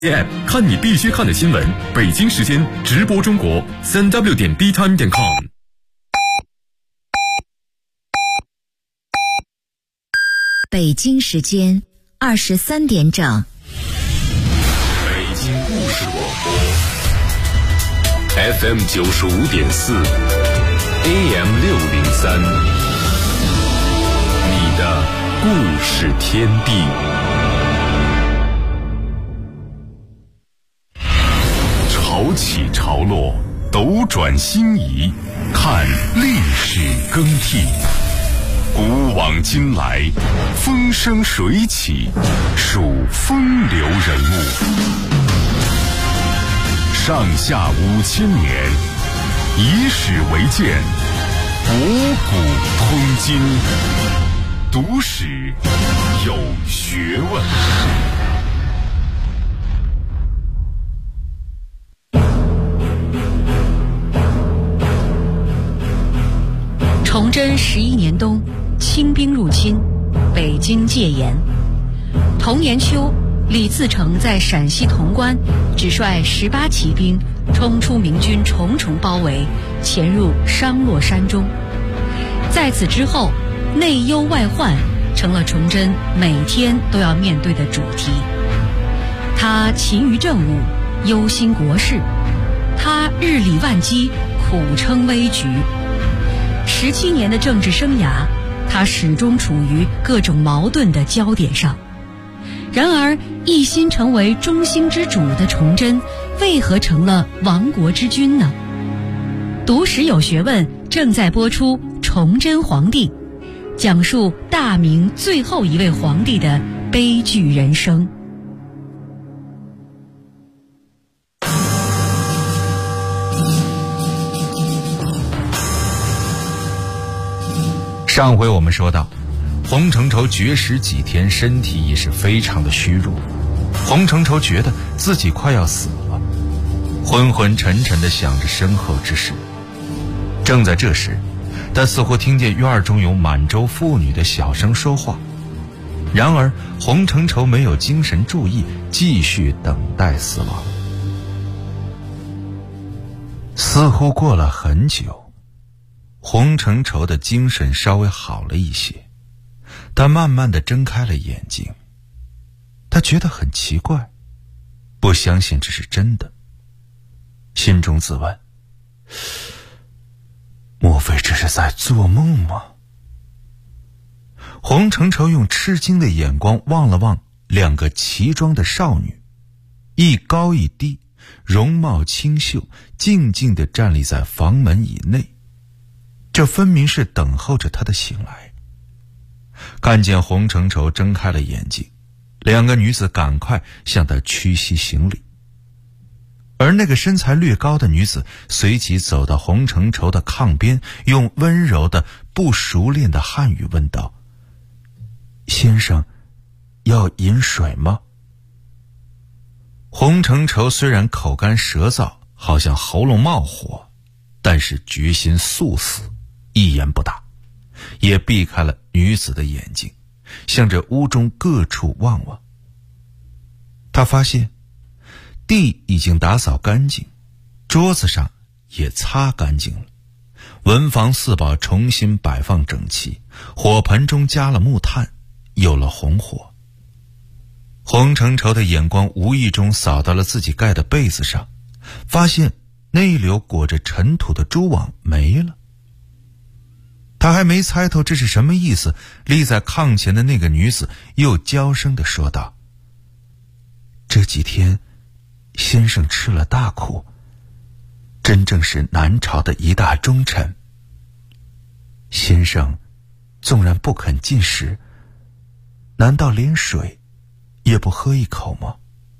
app 看你必须看的新闻，北京时间直播中国3w.btime.com。 北京时间23点整。 北京故事广播 FM 95.4 AM 603，你的故事天地。潮起潮落，斗转星移，看历史更替。古往今来，风生水起，数风流人物。上下5000年，以史为鉴，博古通今，读史有学问。 崇祯11年冬，清兵入侵，北京戒严。同年秋，李自成在陕西潼关只率18骑兵冲出明军重重包围，潜入商洛山中。在此之后，内忧外患成了崇祯每天都要面对的主题。他勤于政务，忧心国事，他日理万机，苦撑危局。17年的政治生涯，他始终处于各种矛盾的焦点上。然而，一心成为中兴之主的崇祯，为何成了亡国之君呢？读史有学问正在播出《崇祯皇帝》，讲述大明最后一位皇帝的悲剧人生。 上回我们说到，洪承畴绝食几天，身体已是非常的虚弱。洪承畴觉得自己快要死了，昏昏沉沉地想着身后之事。正在这时，他似乎听见院中有满洲妇女的小声说话。然而洪承畴没有精神注意，继续等待死亡。似乎过了很久，洪承畴的精神稍微好了一些，他慢慢地睁开了眼睛。他觉得很奇怪，不相信这是真的，心中自问：莫非这是在做梦吗？洪承畴用吃惊的眼光望了望两个齐装的少女，一高一低，容貌清秀，静静地站立在房门以内，这分明是等候着他的醒来。看见洪承畴睁开了眼睛，两个女子赶快向他屈膝行礼，而那个身材略高的女子随即走到洪承畴的炕边，用温柔的不熟练的汉语问道：先生，要饮水吗？洪承畴虽然口干舌燥，好像喉咙冒火，但是决心速死，一言不答，也避开了女子的眼睛，向着屋中各处望望。他发现地已经打扫干净，桌子上也擦干净了，文房四宝重新摆放整齐，火盆中加了木炭，有了红火。洪承畴的眼光无意中扫到了自己盖的被子上，发现那一绺裹着尘土的蛛网没了。他还没猜透这是什么意思，立在炕前的那个女子又娇声地说道：这几天先生吃了大苦，真正是南朝的一大忠臣。先生纵然不肯进食，难道连水也不喝一口吗？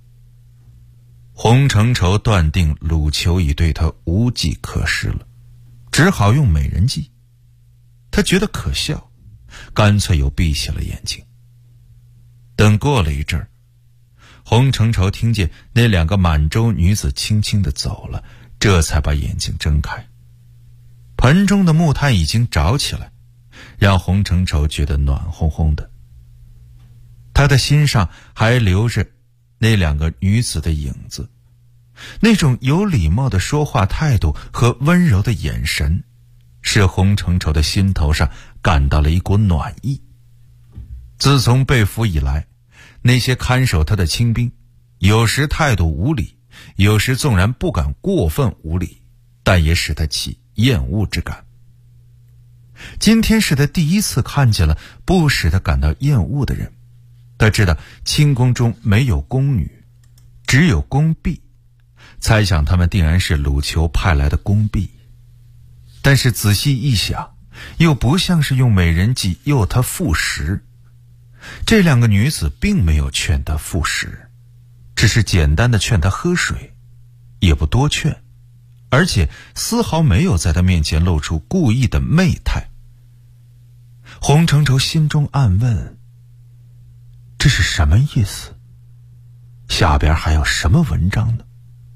洪承畴断定鲁求已对他无计可施了，只好用美人计。他觉得可笑，干脆又闭起了眼睛。等过了一阵儿，洪承畴听见那两个满洲女子轻轻地走了，这才把眼睛睁开。盆中的木炭已经着起来，让洪承畴觉得暖烘烘的。他的心上还留着那两个女子的影子，那种有礼貌的说话态度和温柔的眼神，使洪承畴的心头上感到了一股暖意。自从被俘以来，那些看守他的清兵，有时态度无礼，有时纵然不敢过分无礼，但也使他起厌恶之感。今天是他第一次看见了不使他感到厌恶的人。他知道清宫中没有宫女，只有宫婢，猜想他们定然是鲁丘派来的宫婢。但是仔细一想，又不像是用美人计诱他赴食。这两个女子并没有劝他赴食，只是简单的劝他喝水，也不多劝，而且丝毫没有在他面前露出故意的媚态。洪承畴心中暗问，这是什么意思？下边还有什么文章呢？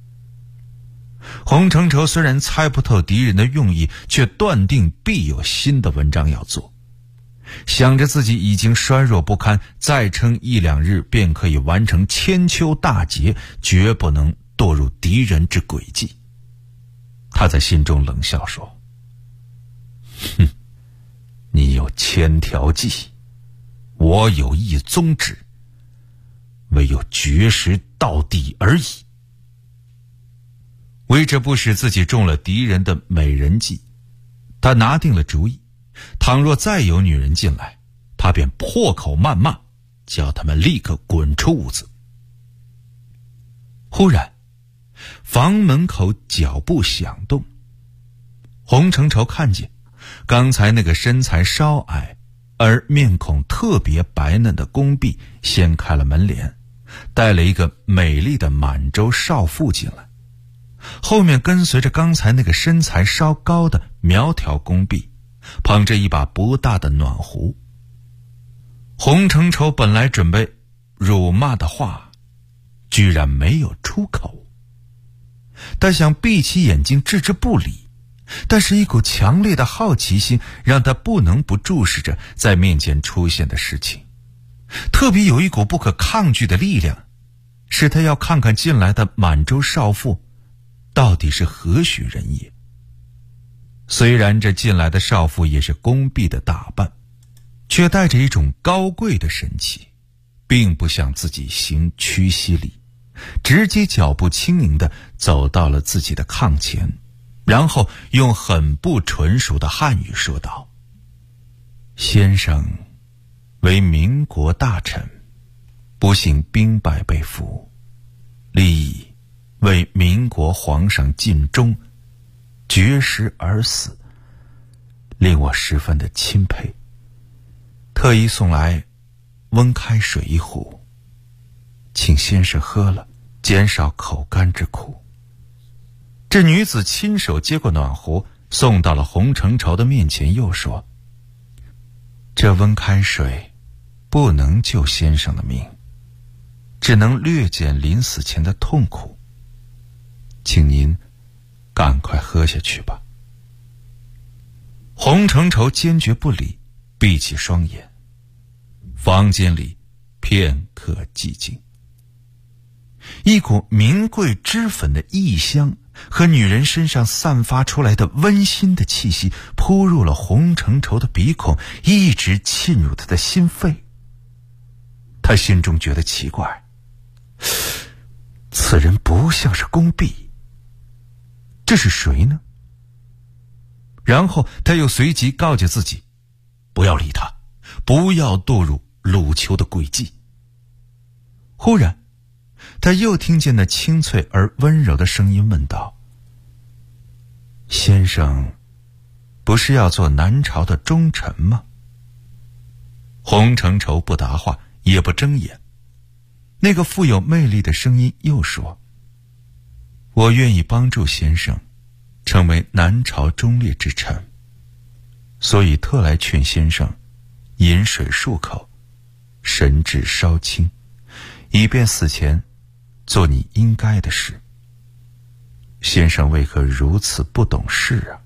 洪承畴虽然猜不透敌人的用意，却断定必有新的文章要做。想着自己已经衰弱不堪，再撑一两日便可以完成千秋大捷，绝不能堕入敌人之诡计。他在心中冷笑说，哼，你有千条计，我有一宗旨，唯有绝食到底而已。为这不使自己中了敌人的美人计，他拿定了主意，倘若再有女人进来，他便破口谩骂，叫他们立刻滚出屋子。忽然房门口脚步响动，洪承畴看见刚才那个身材稍矮而面孔特别白嫩的宫婢掀开了门帘，带了一个美丽的满洲少妇进来，后面跟随着刚才那个身材稍高的苗条宫婢，捧着一把不大的暖壶。洪承畴本来准备辱骂的话，居然没有出口。他想闭起眼睛置之不理，但是一股强烈的好奇心让他不能不注视着在面前出现的事情，特别有一股不可抗拒的力量，使他要看看进来的满洲少妇到底是何许人也。虽然这进来的少妇也是宫婢的打扮，却带着一种高贵的神气，并不向自己行屈膝礼，直接脚步轻盈地走到了自己的炕前，然后用很不纯熟的汉语说道，先生为民国大臣，不幸兵败被俘，立意为民国皇上尽忠，绝食而死，令我十分的钦佩，特意送来温开水一壶，请先生喝了，减少口干之苦。这女子亲手接过暖壶，送到了洪承畴的面前，又说，这温开水不能救先生的命，只能略减临死前的痛苦，请您赶快喝下去吧。洪承畴坚决不理，闭起双眼。房间里片刻寂静，一股名贵脂粉的异香和女人身上散发出来的温馨的气息扑入了洪承畴的鼻孔，一直沁入他的心肺。他心中觉得奇怪，此人不像是宫婢，这是谁呢？然后他又随即告诫自己，不要理他，不要堕入鲁丘的诡计。忽然他又听见那清脆而温柔的声音问道，先生不是要做南朝的忠臣吗？洪承畴不答话，也不睁眼。那个富有魅力的声音又说，我愿意帮助先生成为南朝忠烈之臣，所以特来劝先生饮水漱口，神志稍清，以便死前做你应该的事。先生为何如此不懂事啊？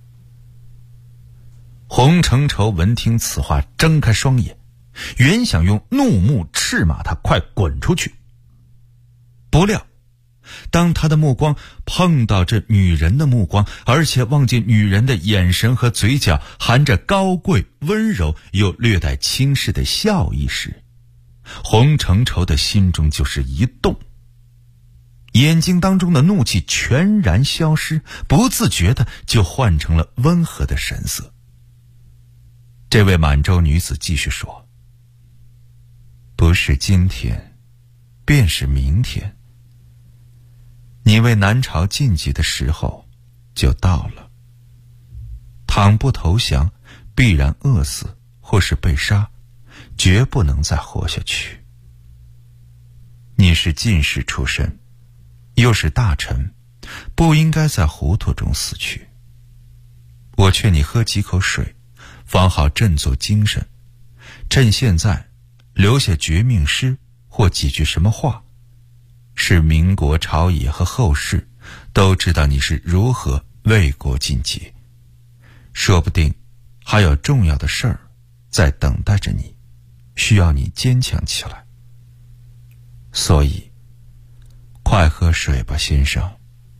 洪承畴闻听此话，睁开双眼，原想用怒目斥骂他快滚出去， 不料当他的目光碰到这女人的目光，而且望见女人的眼神和嘴角含着高贵、温柔又略带轻视的笑意时，洪承畴的心中就是一动，眼睛当中的怒气全然消失，不自觉的就换成了温和的神色。这位满洲女子继续说：不是今天，便是明天，你为南朝晋级的时候就到了。倘不投降，必然饿死或是被杀，绝不能再活下去。你是进士出身，又是大臣，不应该在糊涂中死去。我劝你喝几口水，方好振作精神，趁现在留下绝命诗或几句什么话，使民国朝野和后世都知道你是如何为国尽节，说不定还有重要的事儿在等待着你，需要你坚强起来。所以快喝水吧，先生。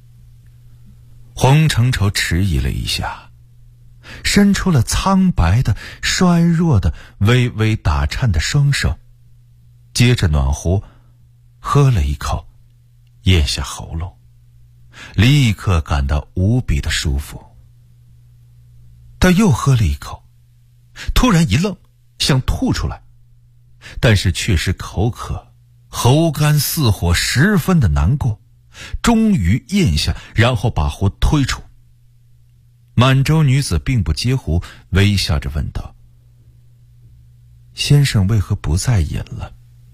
洪承畴迟疑了一下，伸出了苍白的、衰弱的、微微打颤的双手，接着暖壶喝了一口，咽下喉咙，立刻感到无比的舒服。他又喝了一口，突然一愣，想吐出来，但是却是口渴，喉干似火，十分的难过，终于咽下，然后把壶推出。满洲女子并不接壶，微笑着问道：先生为何不再饮了？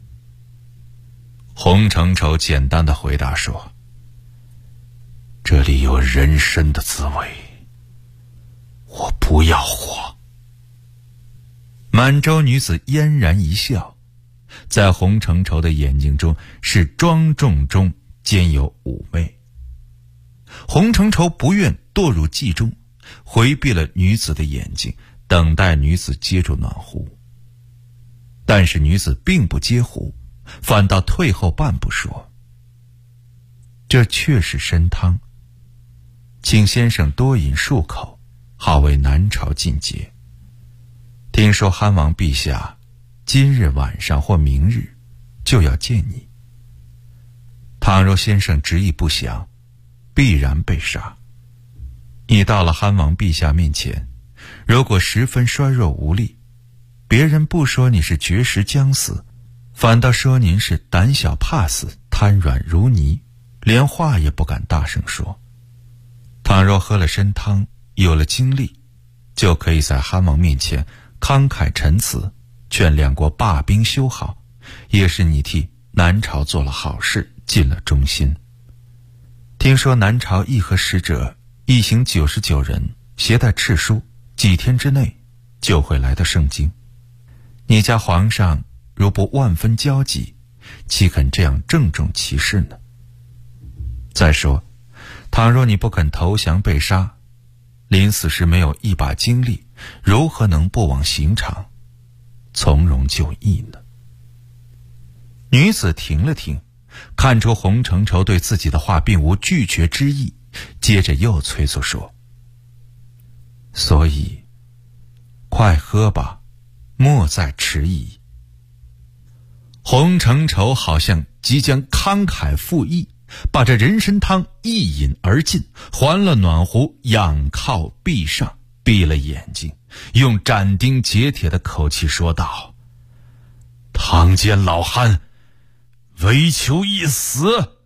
洪承畴简单的回答说：这里有人参的滋味，我不要活。满洲女子嫣然一笑，在洪承畴的眼睛中是庄重中兼有妩媚。洪承畴不愿堕入寂中，回避了女子的眼睛，等待女子接住暖壶。但是女子并不接壶，反倒退后半步说：这确是参汤，请先生多饮数口，好为南朝尽节。听说汉王陛下今日晚上或明日就要见你，倘若先生执意不降，必然被杀。你到了汉王陛下面前，如果十分衰弱无力，别人不说你是绝食将死，反倒说您是胆小怕死，瘫软如泥，连话也不敢大声说。倘若喝了参汤，有了精力，就可以在汉王面前慷慨陈词，劝两国罢兵修好，也是你替南朝做了好事，尽了忠心。听说南朝议和使者一行99人，携带敕书，几天之内就会来到盛京。你家皇上如不万分焦急，岂肯这样郑重其事呢？再说，倘若你不肯投降被杀，临死时没有一把精力，如何能不往刑场从容就义呢？女子停了停，看出洪承畴对自己的话并无拒绝之意，接着又催促说：所以快喝吧，莫再迟疑。洪承畴好像即将慷慨赴义，把这人参汤一饮而尽，还了暖壶，仰靠壁上，闭了眼睛，用斩钉截铁的口气说道：堂间老汉唯求一死。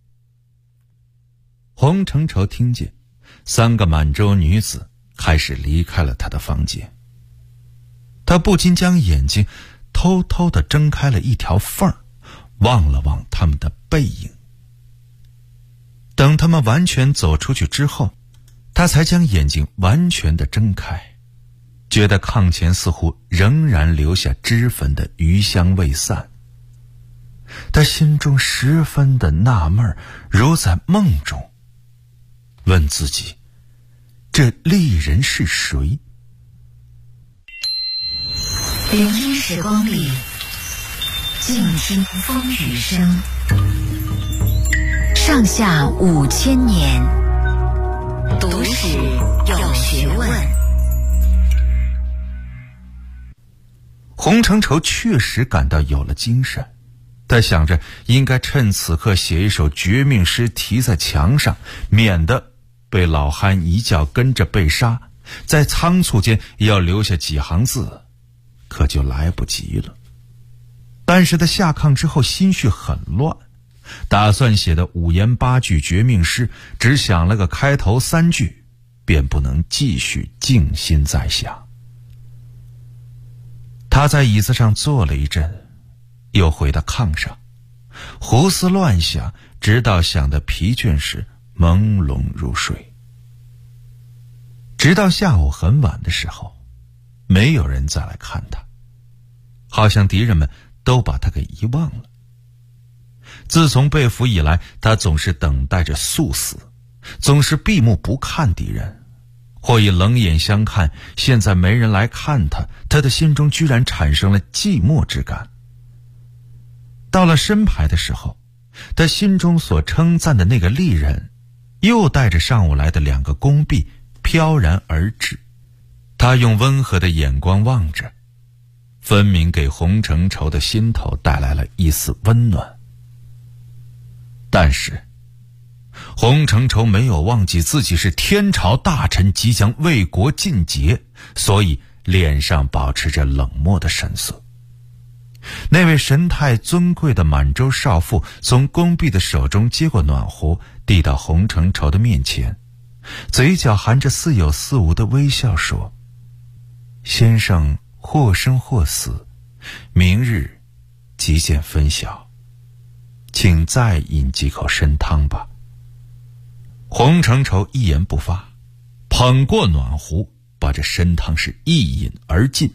洪承畴听见3个满洲女子开始离开了他的房间，他不禁将眼睛偷偷地睁开了一条缝儿，望了望他们的背影。等他们完全走出去之后，他才将眼睛完全地睁开，觉得炕前似乎仍然留下脂粉的余香未散。他心中十分的纳闷，如在梦中，问自己：这丽人是谁？ 聆听时光里，静听风雨声。 上下5000年，读史有学问。 洪承畴确实感到有了精神，他想着应该趁此刻写一首绝命诗题在墙上，免得被老憨一觉跟着被杀，在仓促间也要留下几行字，可就来不及了。但是他下炕之后心绪很乱，打算写的5言8句绝命诗，只想了个开头3句，便不能继续静心在想。他在椅子上坐了一阵，又回到炕上，胡思乱想，直到想得疲倦时朦胧入睡。直到下午很晚的时候，没有人再来看他，好像敌人们都把他给遗忘了。自从被俘以来，他总是等待着速死，总是闭目不看敌人，或以冷眼相看。现在没人来看他，他的心中居然产生了寂寞之感。到了申牌的时候，他心中所称赞的那个丽人，又带着上午来的2个宫婢飘然而至。他用温和的眼光望着，分明给洪承畴的心头带来了一丝温暖。但是洪承畴没有忘记自己是天朝大臣，即将为国尽节，所以脸上保持着冷漠的神色。那位神态尊贵的满洲少妇从宫婢的手中接过暖壶，递到洪承畴的面前，嘴角含着似有似无的微笑说：先生或生或死，明日即见分晓，请再饮几口参汤吧。洪承畴一言不发，捧过暖壶，把这参汤是一饮而尽。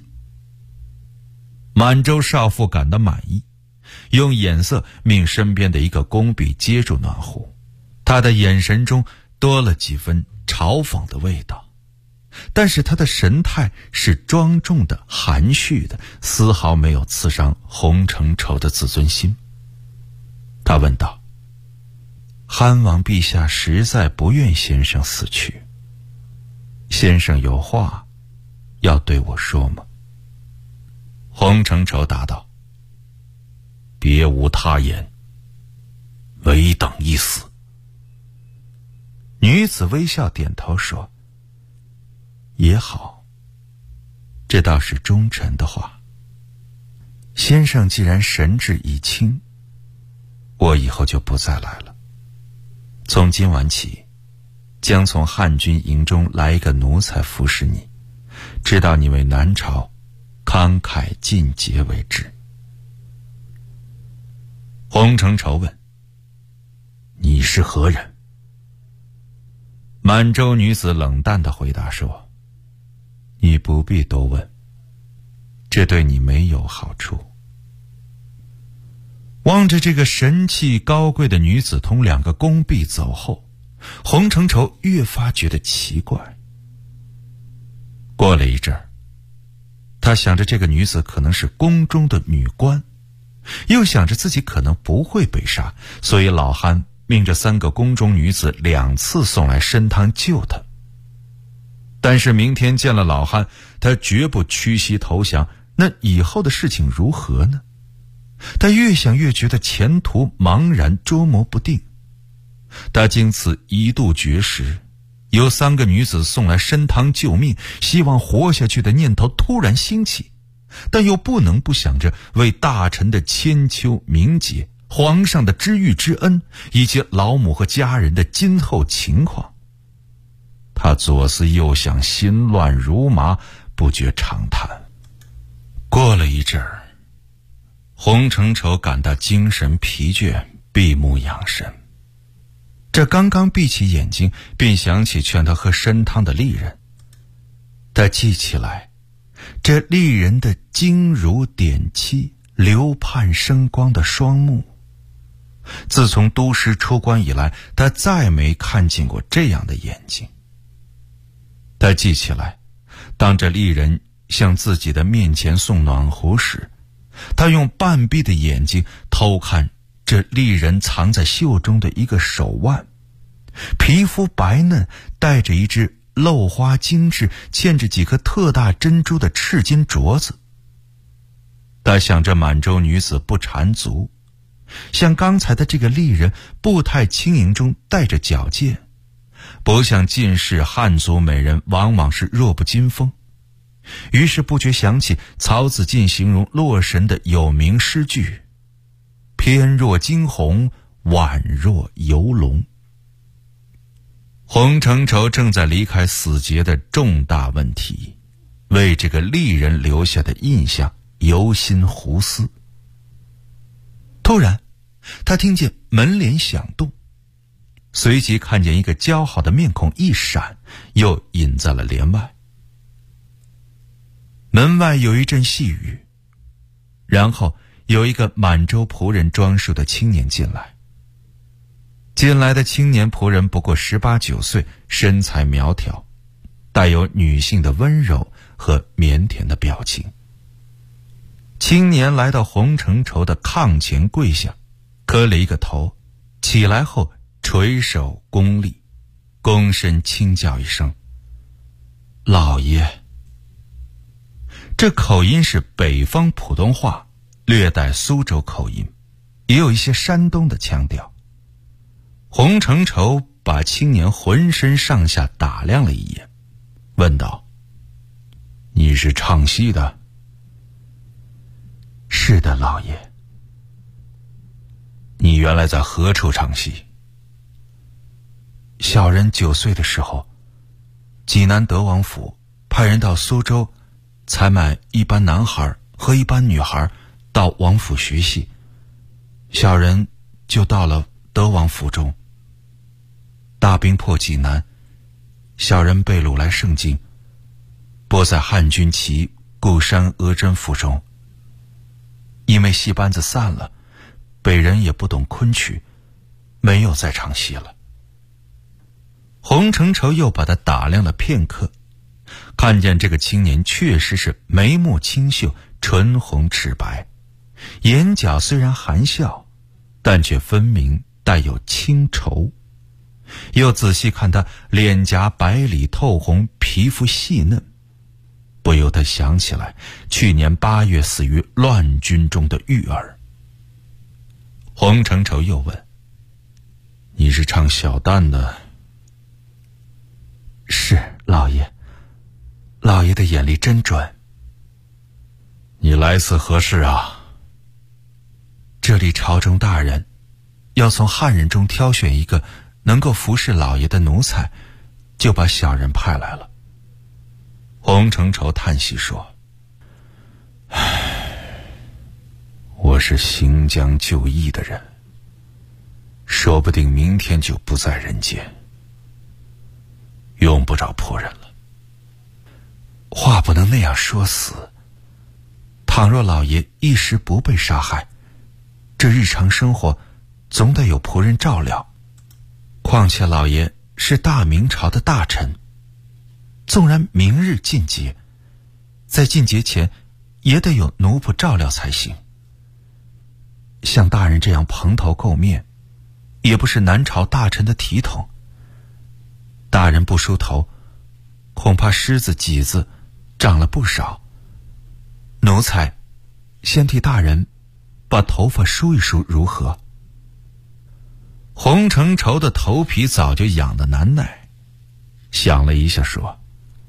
满洲少妇感到满意，用眼色命身边的一个宫婢接住暖壶，他的眼神中多了几分嘲讽的味道，但是他的神态是庄重的、含蓄的，丝毫没有刺伤洪承畴的自尊心。他问道：憨王陛下实在不愿先生死去，先生有话要对我说吗？洪承畴答道：别无他言，唯等一死。女子微笑点头说：也好，这倒是忠臣的话。先生既然神志已清，我以后就不再来了。从今晚起，将从汉军营中来一个奴才服侍你，直到你为南朝慷慨尽节为止。洪承畴问：你是何人？满洲女子冷淡地回答说：你不必多问，这对你没有好处。望着这个神气高贵的女子同2个宫婢走后，洪承畴越发觉得奇怪。过了一阵儿，他想着这个女子可能是宫中的女官，又想着自己可能不会被杀，所以老憨命这3个宫中女子2次送来参汤救他。但是明天见了老憨，他绝不屈膝投降，那以后的事情如何呢？他越想越觉得前途茫然，捉摸不定。他经此一度绝食，有3个女子送来参汤救命，希望活下去的念头突然兴起，但又不能不想着为大臣的千秋名节、皇上的知遇之恩，以及老母和家人的今后情况。他左思右想，心乱如麻，不觉长叹。过了一阵儿，洪承畴感到精神疲倦，闭目养神。这刚刚闭起眼睛，便想起劝他喝参汤的丽人。他记起来，这丽人的晶如点漆、流盼生光的双目。自从督师出关以来，他再没看见过这样的眼睛。他记起来，当这丽人向自己的面前送暖壶时，他用半闭的眼睛偷看这丽人藏在袖中的一个手腕，皮肤白嫩，带着一只镂花精致、嵌着几颗特大珍珠的赤金镯子。他想这满洲女子不缠足，像刚才的这个丽人步态轻盈中带着矫健，不像近世汉族美人往往是弱不禁风。于是不觉想起曹子晋形容洛神的有名诗句：翩若惊鸿，宛若游龙。洪承畴正在离开死结的重大问题，为这个丽人留下的印象忧心胡思。突然他听见门帘响动，随即看见一个姣好的面孔一闪，又隐在了帘外。门外有一阵细语，然后有一个满洲仆人装束的青年进来。进来的青年仆人不过18、19岁，身材苗条，带有女性的温柔和腼腆的表情。青年来到洪承畴的炕前跪下，磕了一个头，起来后垂手躬立，躬身轻叫一声：老爷。这口音是北方普通话，略带苏州口音，也有一些山东的腔调。洪承畴把青年浑身上下打量了一眼，问道：你是唱戏的？是的，老爷。你原来在何处唱戏？小人9岁的时候，济南德王府派人到苏州采买一班男孩和一班女孩到王府学戏，小人就到了德王府中。大兵破济南，小人被掳来盛京，拨在汉军旗固山额真府中。因为戏班子散了，北人也不懂昆曲，没有再唱戏了。洪承畴又把他打量了片刻，看见这个青年确实是眉目清秀，唇红齿白，眼角虽然含笑，但却分明带有清愁。又仔细看他脸颊白里透红，皮肤细嫩，不由得想起来去年8月死于乱军中的玉儿。洪承畴又问：你是唱小旦的？是，老爷。老爷的眼力真准。你来此何事啊？这里朝中大人要从汉人中挑选一个能够服侍老爷的奴才，就把小人派来了。洪承畴叹息说：我是行将就义的人，说不定明天就不在人间，用不着仆人了。话不能那样说死，倘若老爷一时不被杀害，这日常生活总得有仆人照料。况且老爷是大明朝的大臣，纵然明日进阶，在进阶前也得有奴仆照料才行。像大人这样蓬头垢面，也不是南朝大臣的体统。大人不梳头，恐怕虱子脊子长了不少。奴才先替大人把头发梳一梳如何？洪承畴的头皮早就痒得难耐，想了一下说：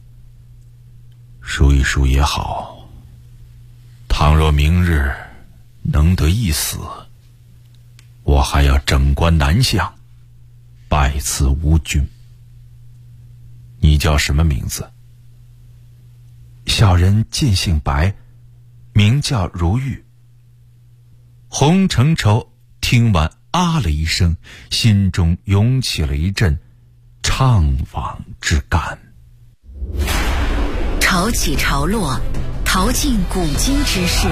梳一梳也好，倘若明日能得一死，我还要整冠南向，拜赐吴君。你叫什么名字？小人尽姓白，名叫如玉。洪承畴听完啊了一声，心中涌起了一阵怅惘之感。 潮起潮落，淘尽古今之事，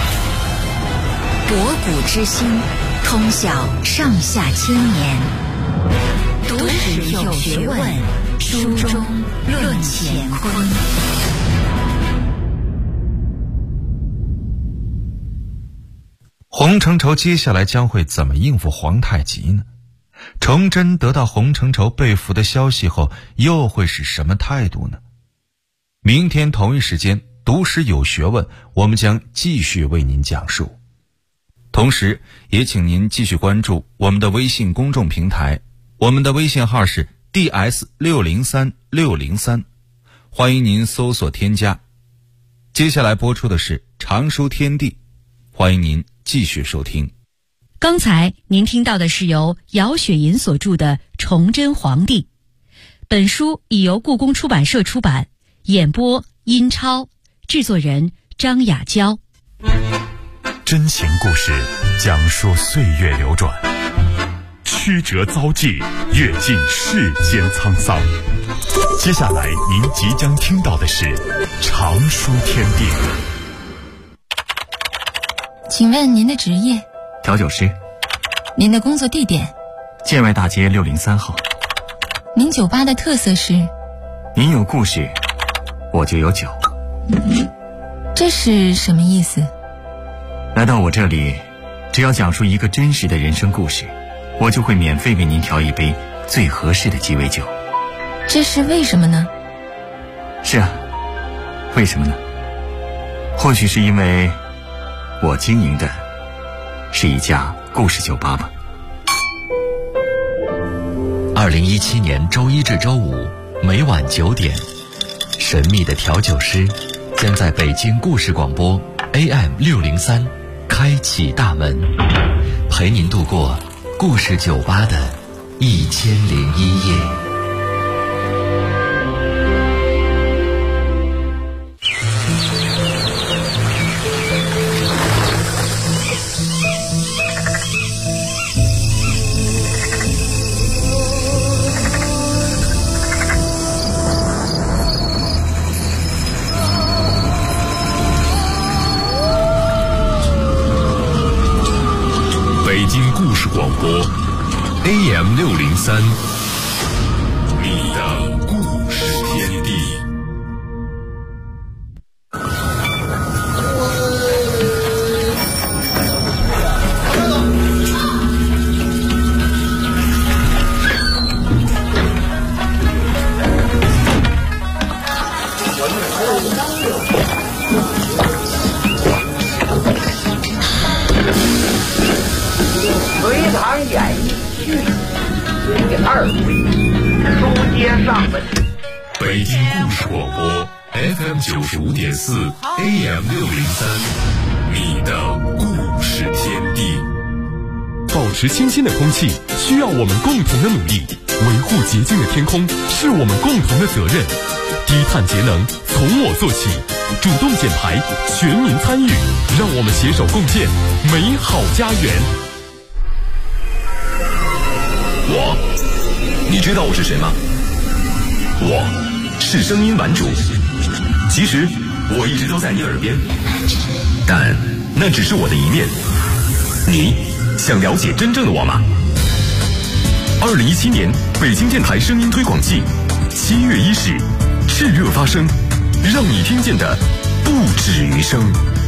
博古之今，通晓上下千年。读史有学问，书中论乾坤。 洪洪承畴接下来将会怎么应付皇太极呢？崇祯得到洪承畴被俘的消息后，又会是什么态度呢？明天同一时间，读史有学问，我们将继续为您讲述。同时也请您继续关注我们的微信公众平台，我们的微信号是 DS603603，欢迎您搜索添加。接下来播出的是常书天地，欢迎您继续收听。 刚才您听到的是由姚雪银所著的《崇祯皇帝》，本书已由故宫出版社出版，演播殷超，制作人张雅娇。 真情故事讲述岁月流转，曲折遭际，阅尽世间沧桑。接下来您即将听到的是常书天地。 请问您的职业？ 调酒师。 您的工作地点？ 建外大街603号。 您酒吧的特色是？ 您有故事，我就有酒。 这是什么意思？ 来到我这里，只要讲述一个真实的人生故事，我就会免费为您调一杯最合适的鸡尾酒。 这是为什么呢？ 是啊，为什么呢？或许是因为我经营的是一家故事酒吧吧。 2017年周一至周五每晚9点，神秘的调酒师将在北京故事广播 AM603开启大门，陪您度过故事酒吧的1001夜。 北京故事广播 AM603，你的故事天地。 隋唐演义续第2回，书接上文。 北京故事广播 FM95.4 AM603，你的故事天地。 保持清新的空气需要我们共同的努力，维护洁净的天空是我们共同的责任。低碳节能从我做起，主动减排，全民参与，让我们携手共建美好家园。 你知道我是谁吗？我是声音玩主。其实我一直都在你耳边，但那只是我的一面。你想了解真正的我吗？2017年北京电台声音推广季7月1日炽热发声，让你听见的不止于声。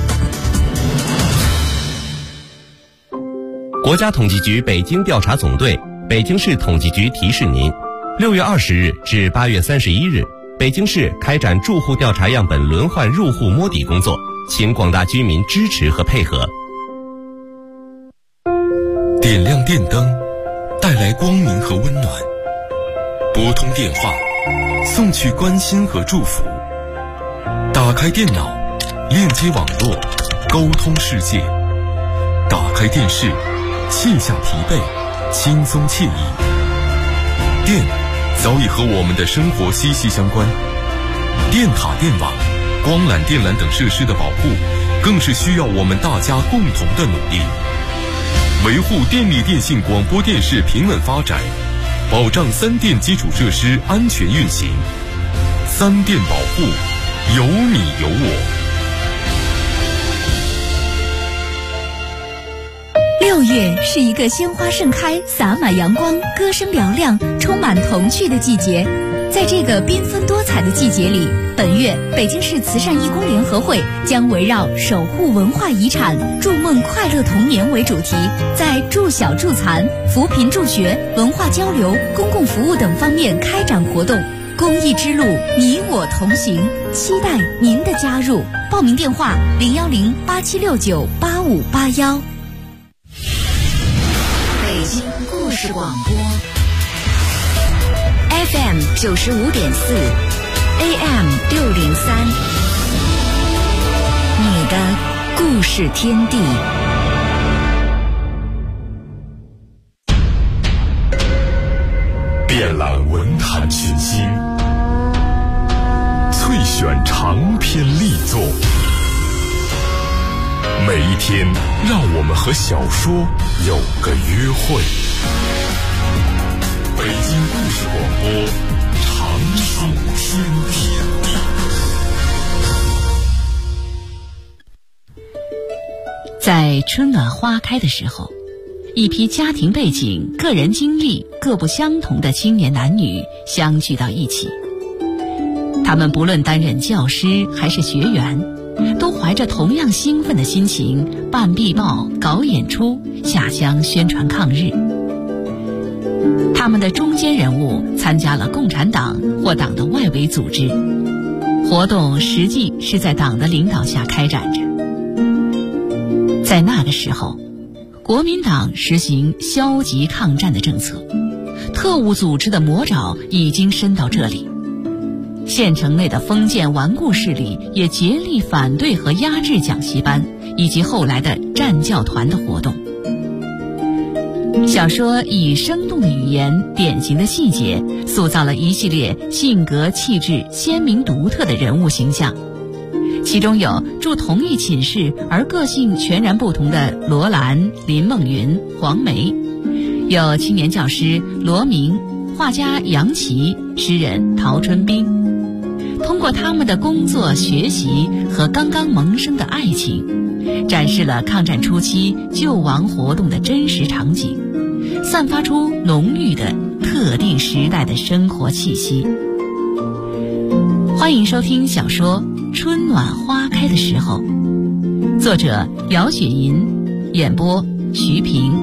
国家统计局北京调查总队、北京市统计局提示您：6月20日至8月31日，北京市开展住户调查样本轮换入户摸底工作，请广大居民支持和配合。 点亮电灯，带来光明和温暖；拨通电话，送去关心和祝福；打开电脑，链接网络，沟通世界；打开电视，卸下疲惫，轻松惬意。电早已和我们的生活息息相关，电塔、电网、光缆、电缆等设施的保护，更是需要我们大家共同的努力。维护电力电信广播电视平稳发展，保障3电基础设施安全运行。3电保护，有你有我。 6月是一个鲜花盛开、洒满阳光、歌声嘹亮、充满童趣的季节。 在这个缤纷多彩的季节里，本月北京市慈善义工联合会将围绕守护文化遗产、筑梦快乐童年为主题，在助小助残、扶贫助学、文化交流、公共服务等方面开展活动。公益之路，你我同行，期待您的加入。报名电话：010-8769-8581。 北京故事广播 FM 95.4 AM 603，你的故事天地。 遍览文坛群星，萃选长篇力作，每一天让我们和小说有个约会。北京故事广播，长寿天地。 在春暖花开的时候，一批家庭背景、个人经历各不相同的青年男女相聚到一起。他们不论担任教师还是学员，都怀着同样兴奋的心情办壁报、搞演出、下乡宣传抗日。他们的中坚人物参加了共产党或党的外围组织，活动实际是在党的领导下开展着。在那个时候，国民党实行消极抗战的政策，特务组织的魔爪已经伸到这里。县城内的封建顽固势力也竭力反对和压制讲习班以及后来的战教团的活动。小说以生动的语言、典型的细节，塑造了一系列性格气质鲜明独特的人物形象。其中有住同一寝室而个性全然不同的罗兰、林梦云、黄梅，有青年教师罗明、画家杨琦、诗人陶春冰。通过他们的工作、学习和刚刚萌生的爱情，展示了抗战初期救亡活动的真实场景，散发出浓郁的特定时代的生活气息。欢迎收听小说《春暖花开的时候》，作者姚雪银，演播徐平。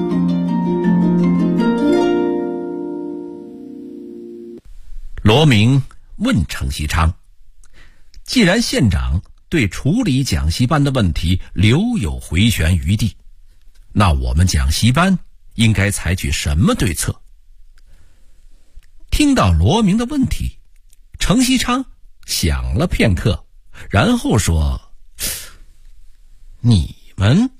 罗明问程锡昌，既然县长对处理讲习班的问题留有回旋余地，那我们讲习班应该采取什么对策？听到罗明的问题，程锡昌想了片刻，然后说：你们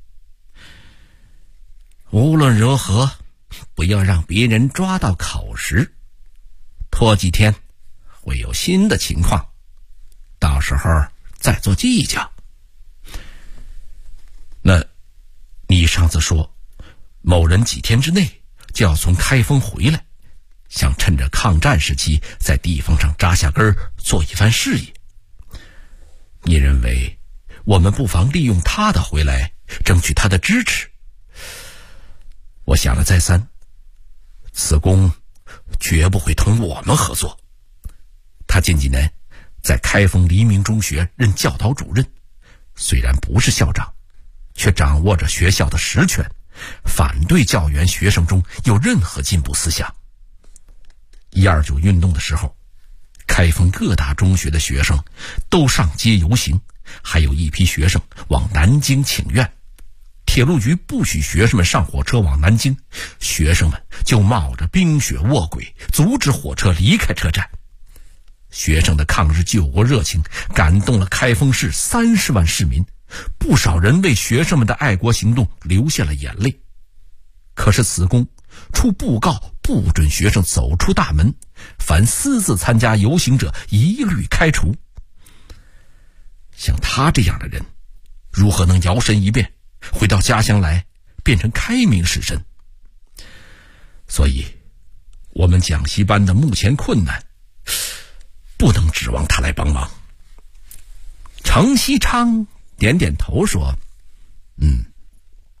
无论如何不要让别人抓到口实，拖几天会有新的情况，到时候再做计较。那你上次说某人几天之内就要从开封回来，想趁着抗战时期在地方上扎下根儿，做一番事业。你认为我们不妨利用他的回来，争取他的支持。我想了再三，此公绝不会同我们合作。他近几年在开封黎明中学任教导主任，虽然不是校长，却掌握着学校的实权，反对教员学生中有任何进步思想。129运动的时候，开封各大中学的学生都上街游行，还有一批学生往南京请愿。铁路局不许学生们上火车往南京，学生们就冒着冰雪卧轨阻止火车离开车站。学生的抗日救国热情感动了开封市30万市民，不少人为学生们的爱国行动流下了眼泪。可是此公出布告，不准学生走出大门，凡私自参加游行者一律开除。像他这样的人，如何能摇身一变，回到家乡来，变成开明士绅？所以我们讲习班的目前困难，不能指望他来帮忙。程锡昌点点头说：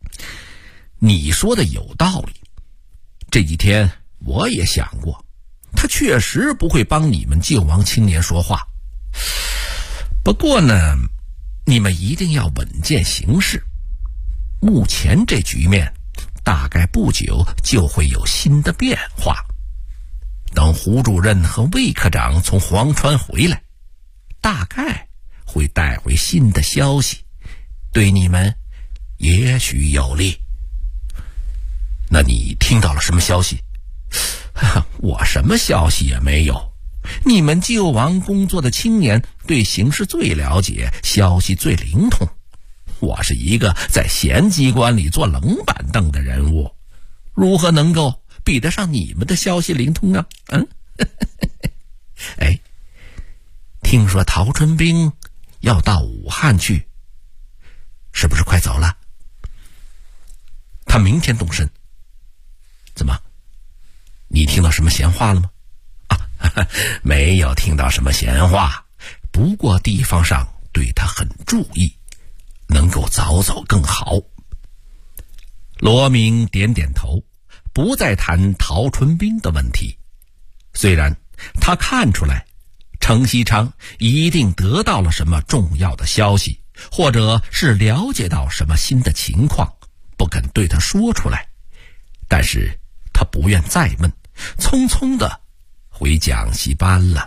你说的有道理，这几天我也想过， 他确实不会帮你们救亡青年说话。不过呢，你们一定要稳健行事。目前这局面大概不久就会有新的变化。等胡主任和魏科长从黄川回来，大概会带回新的消息，对你们也许有利。那你听到了什么消息？我什么消息也没有。你们救亡工作的青年对形势最了解，消息最灵通。我是一个在县机关里坐冷板凳的人物，如何能够比得上你们的消息灵通啊？哎，听说陶春兵要到武汉去，是不是快走了？他明天动身。怎么？你听到什么闲话了吗？没有听到什么闲话，不过地方上对他很注意，能够早走更好。罗明点点头，不再谈陶春兵的问题。虽然他看出来程锡昌一定得到了什么重要的消息，或者是了解到什么新的情况，不肯对他说出来，但是他不愿再问，匆匆地回讲习班了。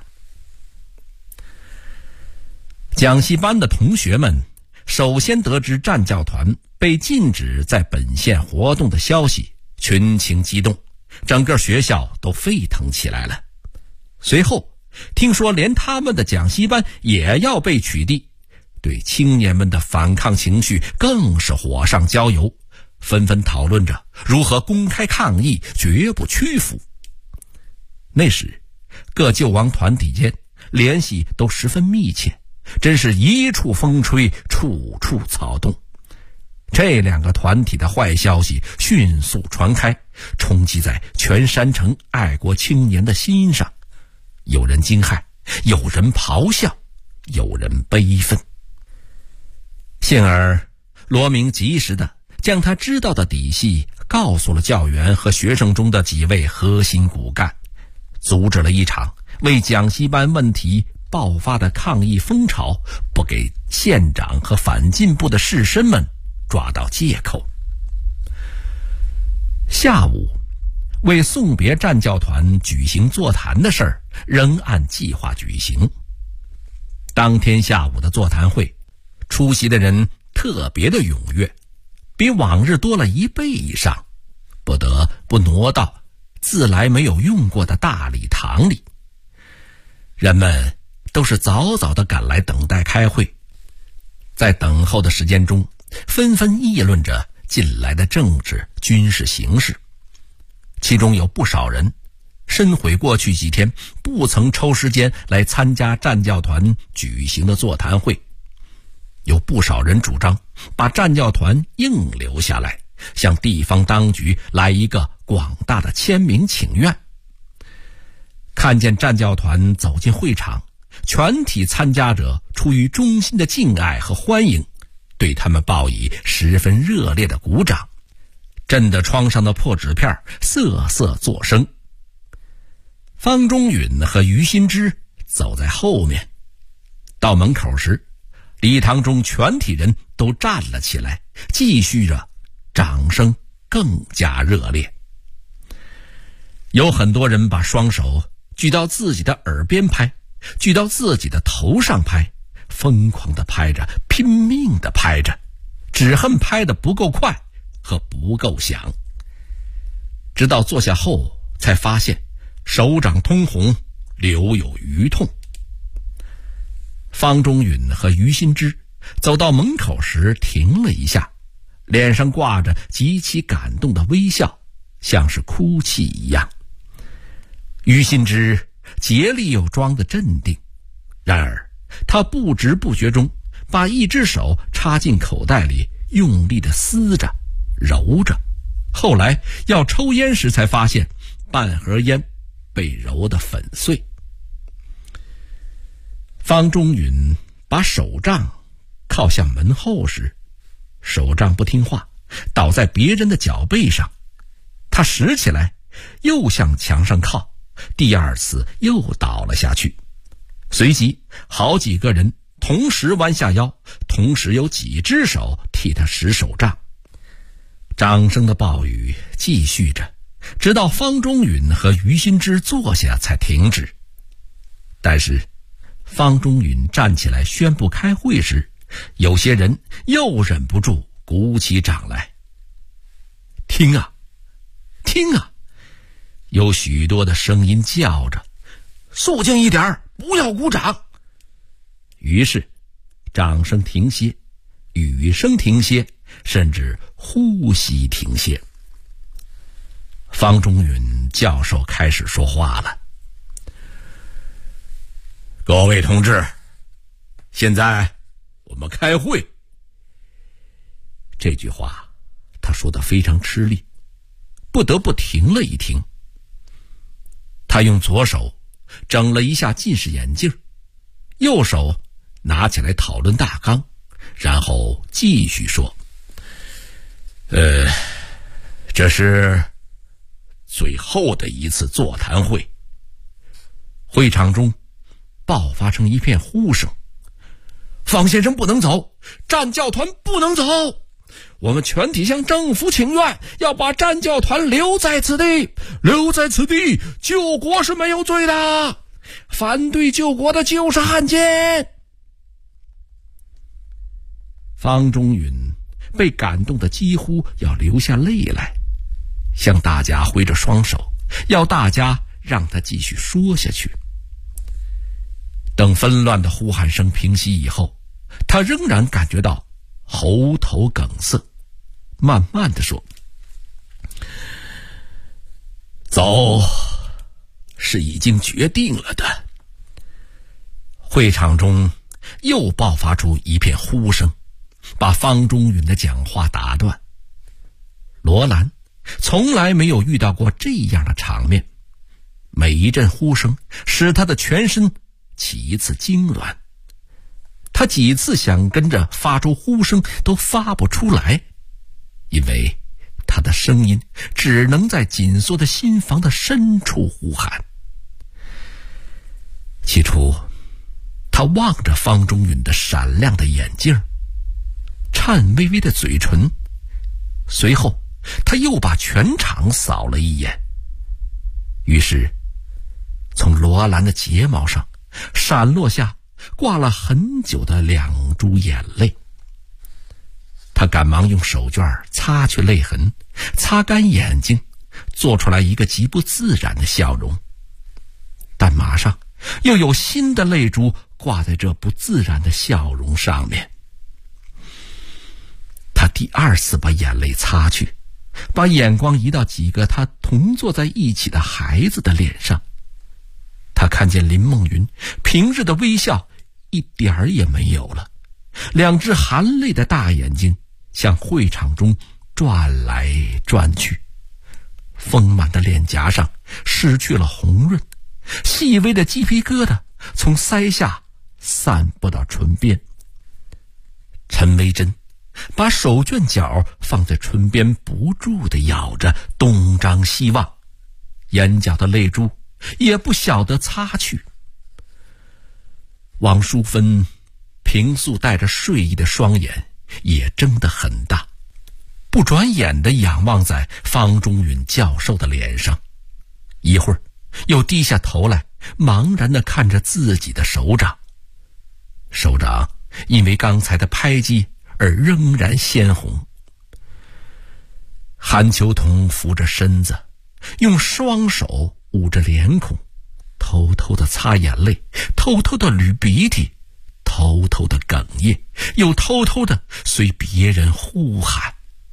讲习班的同学们首先得知战教团被禁止在本县活动的消息，群情激动，整个学校都沸腾起来了。随后听说连他们的讲习班也要被取缔，对青年们的反抗情绪更是火上浇油，纷纷讨论着如何公开抗议，绝不屈服。那时各救亡团体间联系都十分密切，真是一处风吹，处处草动。这两个团体的坏消息迅速传开，冲击在全山城爱国青年的心上，有人惊骇，有人咆哮，有人悲愤。幸而罗明及时的将他知道的底细告诉了教员和学生中的几位核心骨干，阻止了一场为讲习班问题爆发的抗议风潮，不给县长和反进步的士绅们抓到借口。下午为送别战教团举行座谈的事儿仍按计划举行。当天下午的座谈会，出席的人特别的踊跃，比往日多了1倍以上，不得不挪到自来没有用过的大礼堂里。人们都是早早地赶来等待开会，在等候的时间中，纷纷议论着近来的政治军事形势。其中有不少人深悔过去几天不曾抽时间来参加战教团举行的座谈会，有不少人主张把战教团硬留下来，向地方当局来一个广大的签名请愿。看见战教团走进会场，全体参加者出于衷心的敬爱和欢迎，对他们报以十分热烈的鼓掌，震得窗上的破纸片瑟瑟作声。方中允和于新之走在后面，到门口时，礼堂中全体人都站了起来，继续着，掌声更加热烈。有很多人把双手举到自己的耳边拍，举到自己的头上拍，疯狂地拍着，拼命地拍着，只恨拍得不够快和不够响。直到坐下后才发现手掌通红，留有余痛。方中允和于新之走到门口时停了一下，脸上挂着极其感动的微笑，像是哭泣一样。于新之竭力又装得镇定，然而他不知不觉中把一只手插进口袋里，用力地撕着揉着，后来要抽烟时才发现半盒烟被揉得粉碎。方中允把手杖靠向门后时，手杖不听话，倒在别人的脚背上，他拾起来又向墙上靠， 第二次又倒了下去。随即好几个人同时弯下腰，同时有几只手替他使手杖。掌声的暴雨继续着，直到方中允和于新之坐下才停止。但是方中允站起来宣布开会时，有些人又忍不住鼓起掌来。听啊听啊，有许多的声音叫着，肃静一点，不要鼓掌。于是掌声停歇，雨声停歇，甚至呼吸停歇。方中允教授开始说话了。各位同志，现在我们开会。这句话他说得非常吃力，不得不停了一停。他用左手整了一下近视眼镜，右手拿起来讨论大纲，然后继续说：这是最后的一次座谈会。会场中爆发成一片呼声。方先生不能走，战教团不能走，我们全体向政府请愿，要把战教团留在此地，留在此地，救国是没有罪的，反对救国的就是汉奸。方中允被感动得几乎要流下泪来，向大家挥着双手，要大家让他继续说下去。等纷乱的呼喊声平息以后，他仍然感觉到喉头梗塞，慢慢地说：走是已经决定了的。会场中又爆发出一片呼声，把方中允的讲话打断。罗兰从来没有遇到过这样的场面，每一阵呼声使他的全身起一次痉挛，他几次想跟着发出呼声都发不出来，因为他的声音只能在紧缩的心房的深处呼喊。起初他望着方中允的闪亮的眼镜，颤巍巍的嘴唇，随后他又把全场扫了一眼，于是从罗兰的睫毛上闪落下挂了很久的2珠眼泪。他赶忙用手绢擦去泪痕，擦干眼睛，做出来一个极不自然的笑容，但马上又有新的泪珠挂在这不自然的笑容上面。他第2次把眼泪擦去，把眼光移到几个他同坐在一起的孩子的脸上。他看见林梦云平日的微笑一点儿也没有了，2只含泪的大眼睛向会场中转来转去，丰满的脸颊上失去了红润，细微的鸡皮疙瘩从腮下散布到唇边。陈维珍把手绢角放在唇边，不住地咬着，东张西望，眼角的泪珠也不晓得擦去。王淑芬平素带着睡意的双眼也睁得很大，不转眼地仰望在方中允教授的脸上，一会儿又低下头来，茫然地看着自己的手掌。手掌因为刚才的拍击而仍然鲜红。韩秋桐扶着身子，用双手捂着脸孔，偷偷地擦眼泪，偷偷地捋鼻涕，偷偷地哽咽，又偷偷地随别人呼喊。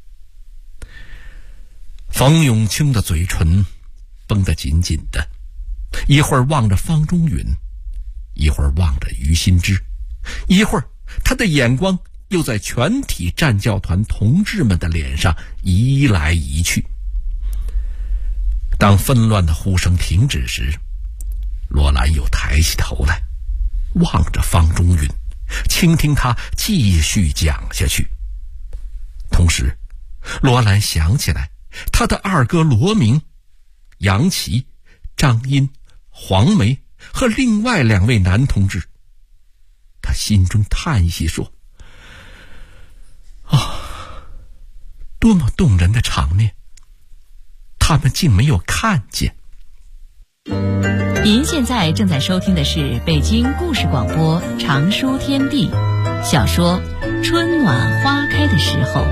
冯永清的嘴唇绷得紧紧的，一会儿望着方中允，一会儿望着于新之，一会儿他的眼光又在全体战教团同志们的脸上移来移去。当纷乱的呼声停止时，罗兰又抬起头来，望着方中允，倾听他继续讲下去。同时罗兰想起来他的2哥罗明、杨琦、张茵黄梅和另外2位男同志。他心中叹息说：多么动人的场面，他们竟没有看见。 您现在正在收听的是北京故事广播长书天地小说《春暖花开的时候》。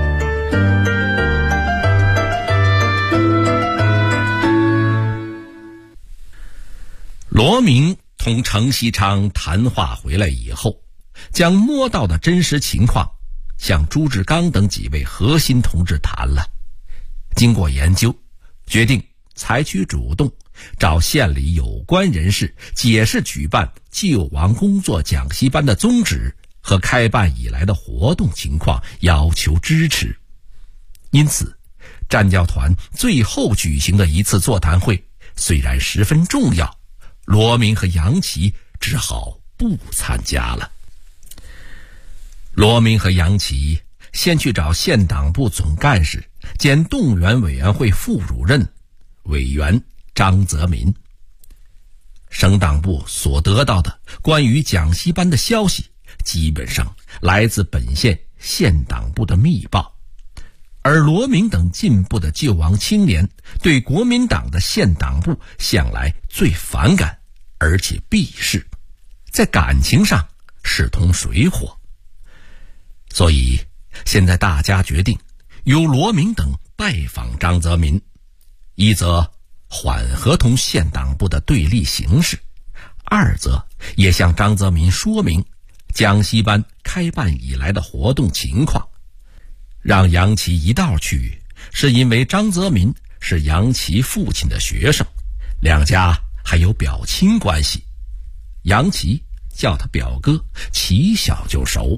罗明同程锡昌谈话回来以后，将摸到的真实情况向朱志刚等几位核心同志谈了。经过研究，决定采取主动，找县里有关人士解释举办救亡工作讲习班的宗旨和开办以来的活动情况，要求支持。因此，战教团最后举行的一次座谈会虽然十分重要，罗明和杨琦只好不参加了。罗明和杨琦先去找县党部总干事兼动员委员会副主任委员张泽民。省党部所得到的关于讲习班的消息，基本上来自本县县党部的密报，而罗明等进步的救亡青年对国民党的县党部向来最反感，而且避世，在感情上势同水火。所以现在大家决定由罗明等拜访张泽民，一则缓和同县党部的对立形势，二则也向张泽民说明讲习班开办以来的活动情况。让杨琦一道去，是因为张泽民是杨琦父亲的学生，两家还有表亲关系，杨琦叫他表哥，起小就熟。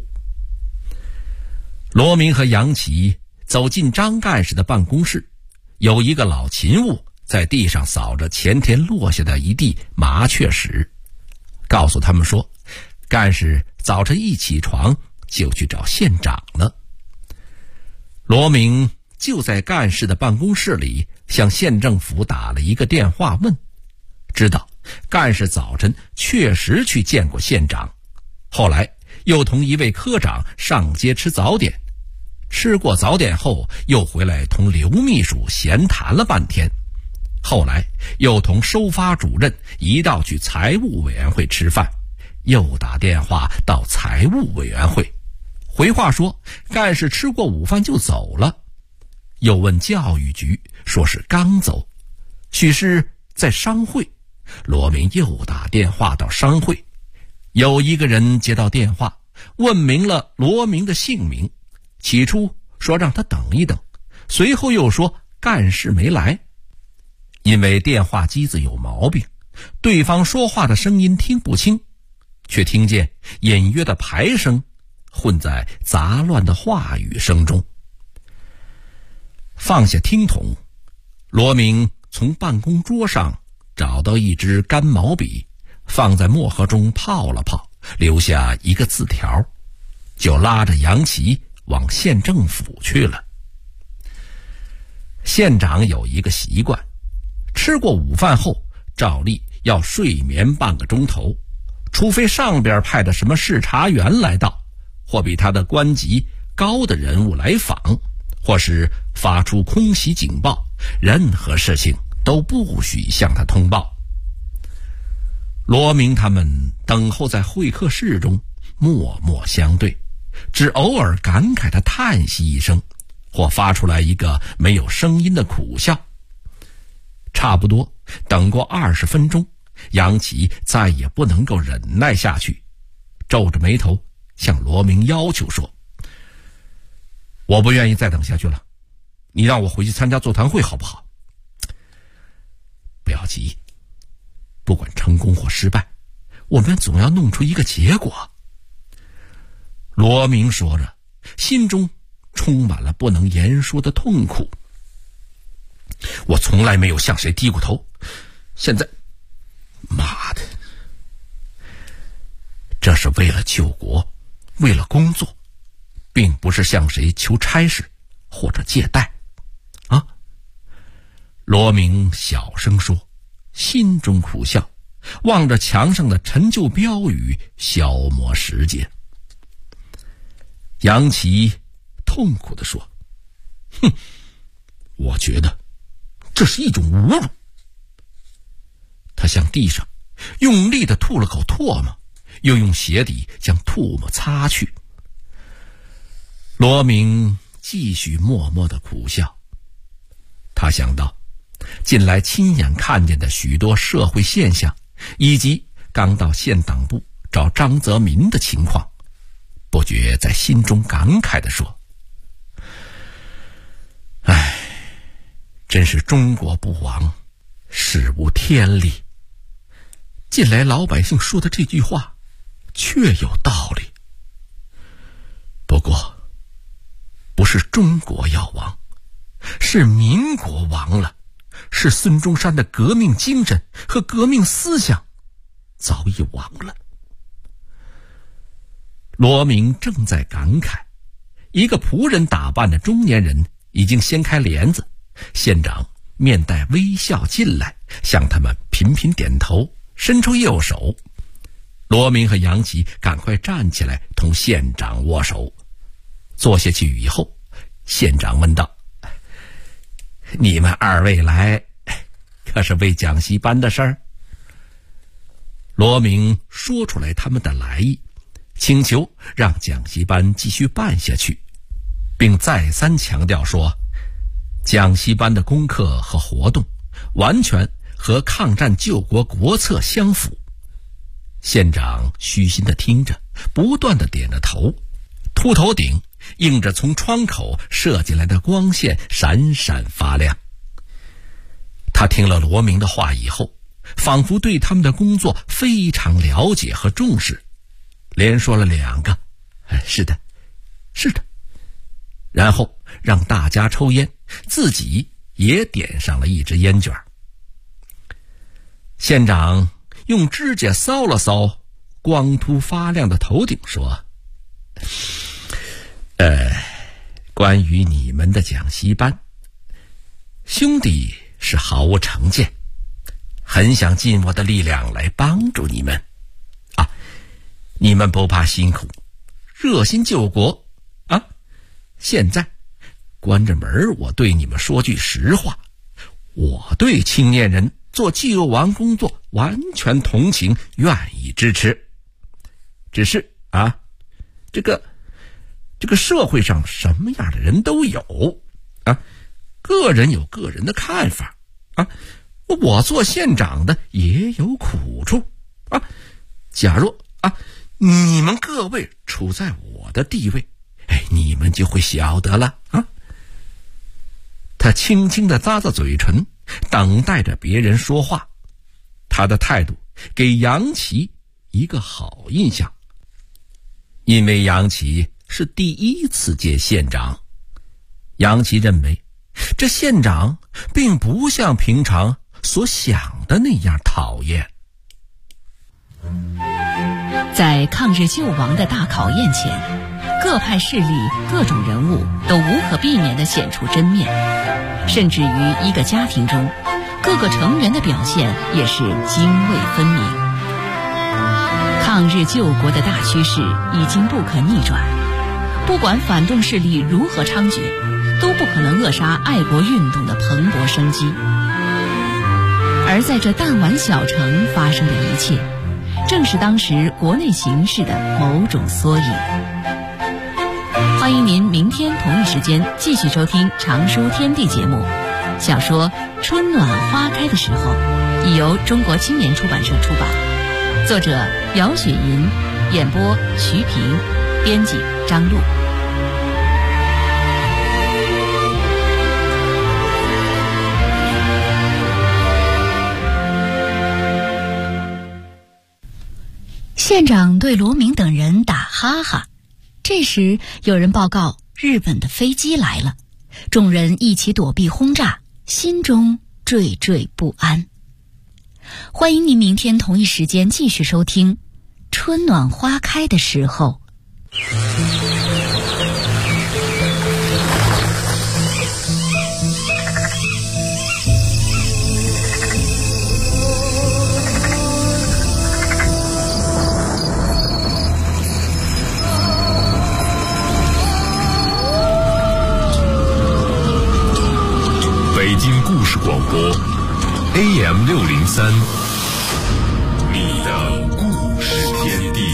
罗明和杨琦走进张干事的办公室，有一个老勤务在地上扫着前天落下的一地麻雀屎，告诉他们说，干事早晨一起床就去找县长了。罗明就在干事的办公室里向县政府打了一个电话问，知道干事早晨确实去见过县长，后来又同一位科长上街吃早点，吃过早点后又回来同刘秘书闲谈了半天，后来又同收发主任一道去财务委员会吃饭，又打电话到财务委员会，回话说干事吃过午饭就走了，又问教育局，说是刚走，许是在商会。罗明又打电话到商会，有一个人接到电话，问明了罗明的姓名，起初说让他等一等，随后又说干事没来。因为电话机子有毛病，对方说话的声音听不清，却听见隐约的排声混在杂乱的话语声中。放下听筒，罗明从办公桌上找到一支干毛笔，放在墨盒中泡了泡，留下一个字条，就拉着杨琦往县政府去了。县长有一个习惯，吃过午饭后照例要睡眠半个钟头，除非上边派的什么视察员来到，或比他的官级高的人物来访，或是发出空袭警报，任何事情都不许向他通报。罗明他们等候在会客室中默默相对，只偶尔感慨地叹息一声，或发出来一个没有声音的苦笑。差不多等过20分钟，杨琦再也不能够忍耐下去，皱着眉头向罗明要求说，我不愿意再等下去了，你让我回去参加座谈会好不好？不要急，不管成功或失败，我们总要弄出一个结果。罗明说着，心中充满了不能言说的痛苦。我从来没有向谁低过头，现在，妈的，这是为了救国，为了工作，并不是向谁求差事或者借贷啊！罗明小声说，心中苦笑， 望着墙上的陈旧标语消磨时间。杨琪痛苦地说：“哼，我觉得这是一种侮辱。”他向地上用力地吐了口唾沫，又用鞋底将唾沫擦去。罗明继续默默地苦笑。他想到近来亲眼看见的许多社会现象，以及刚到县党部找张泽民的情况，不觉在心中感慨地说：“唉，真是中国不亡，事无天理。近来老百姓说的这句话确有道理。不过不是中国要亡，是民国亡了，是孙中山的革命精神和革命思想早已亡了。”罗明正在感慨，一个仆人打扮的中年人已经掀开帘子，县长面带微笑进来，向他们频频点头，伸出右手。罗明和杨琪赶快站起来同县长握手。坐下去以后，县长问道：“你们二位来，可是为讲习班的事儿？”罗明说出来他们的来意，请求让讲习班继续办下去，并再三强调说，讲习班的功课和活动完全和抗战救国国策相符。县长虚心地听着，不断地点着头，秃头顶映着从窗口射进来的光线，闪闪发亮。他听了罗明的话以后，仿佛对他们的工作非常了解和重视，连说了2个是的，是的，然后让大家抽烟，自己也点上了一支烟卷。县长用指甲搔了搔光秃发亮的头顶，说：“关于你们的讲习班，兄弟是毫无成见，很想尽我的力量来帮助你们啊！你们不怕辛苦，热心救国啊！现在关着门，我对你们说句实话，我对青年人做救亡工作完全同情，愿意支持。只是啊，这个社会上什么样的人都有啊，个人有个人的看法啊。我做县长的也有苦处啊。假若啊，你们各位处在我的地位，你们就会晓得了啊。”他轻轻地咂咂嘴唇，等待着别人说话。他的态度给杨琪一个好印象，因为杨琪是第一次接县长。杨琪认为这县长并不像平常所想的那样讨厌。 在抗日救亡的大考验前，各派势力、各种人物都无可避免地显出真面，甚至于一个家庭中，各个成员的表现也是泾渭分明。抗日救国的大趋势已经不可逆转，不管反动势力如何猖獗，都不可能扼杀爱国运动的蓬勃生机。而在这弹丸小城发生的一切，正是当时国内形势的某种缩影。欢迎您明天同一时间继续收听《常书天地》节目。小说《春暖花开的时候》已由中国青年出版社出版，作者姚雪银，演播徐平，编辑张璐。 县长对罗明等人打哈哈。这时有人报告日本的飞机来了，众人一起躲避轰炸，心中惴惴不安。欢迎您明天同一时间继续收听《春暖花开的时候》。 事广播 AM603，你的故事天地。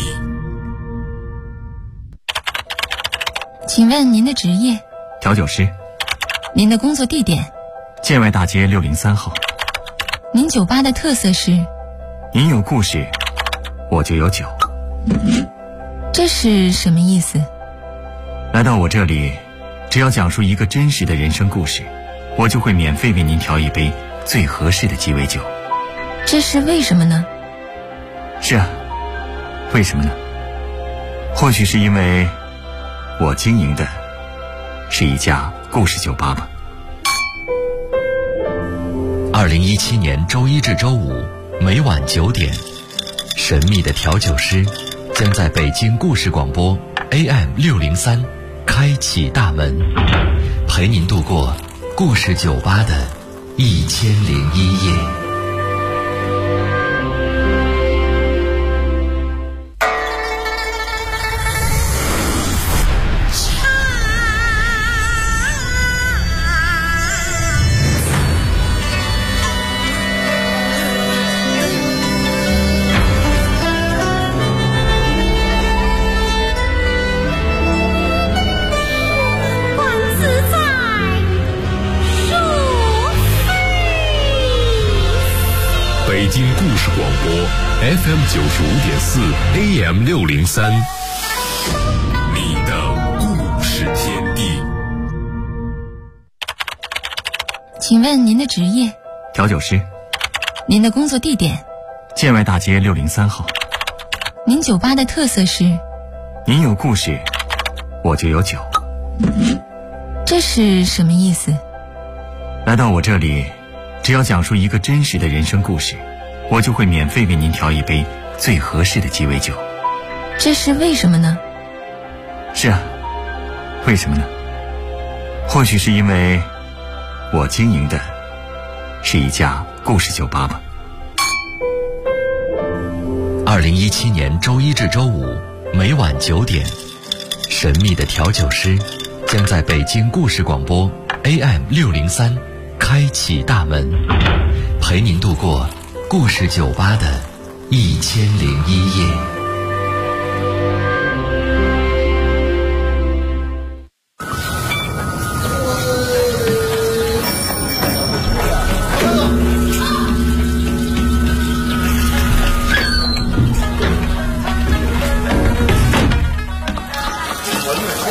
请问您的职业？ 调酒师。 您的工作地点？ 建外大街603号。 您酒吧的特色是？ 您有故事，我就有酒。 这是什么意思？ 来到我这里，只要讲述一个真实的人生故事，我就会免费为您调一杯最合适的鸡尾酒。 这是为什么呢？ 是啊，为什么呢？或许是因为我经营的是一家故事酒吧吧。 2017年周一至周五每晚9点，神秘的调酒师将在北京故事广播 AM603开启大门，陪您度过故事酒吧的1001夜。 北京故事广播 FM95.4 AM603，你的故事天地。 请问您的职业？ 调酒师。 您的工作地点？ 建外大街603号。 您酒吧的特色是？ 您有故事，我就有酒。 这是什么意思？ 来到我这里，只要讲述一个真实的人生故事，我就会免费为您调一杯最合适的鸡尾酒。 这是为什么呢？ 是啊，为什么呢？或许是因为我经营的是一家故事酒吧吧。 2017年周一至周五每晚9点，神秘的调酒师将在北京故事广播 AM603开启大门，陪您度过故事酒吧的1001夜。